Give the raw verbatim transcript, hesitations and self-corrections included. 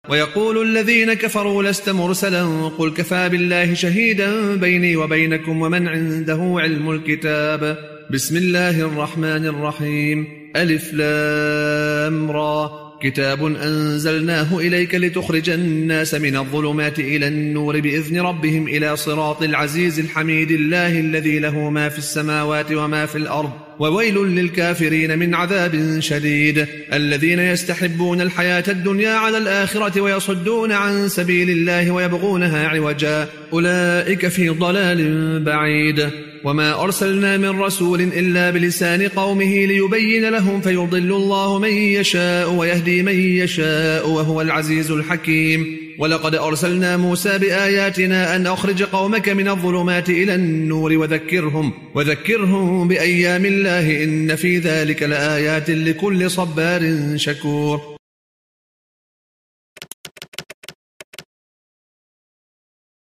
ويقول الذين كفروا لست مرسلا قل كفى بالله شهيدا بيني وبينكم ومن عنده علم الكتاب بسم الله الرحمن الرحيم ألف لام را كتاب أنزلناه إليك لتخرج الناس من الظلمات إلى النور بإذن ربهم إلى صراط العزيز الحميد الله الذي له ما في السماوات وما في الأرض وويل للكافرين من عذاب شديد الذين يستحبون الحياة الدنيا على الآخرة ويصدون عن سبيل الله ويبغونها عوجا أولئك في ضلال بعيد وما أرسلنا من رسول إلا بلسان قومه ليبين لهم فيضل الله من يشاء ويهدي من يشاء وهو العزيز الحكيم ولقد أرسلنا موسى بآياتنا أن أخرج قومك من الظلمات إلى النور وذكرهم, وذكرهم بأيام الله إن في ذلك لآيات لكل صبار شكور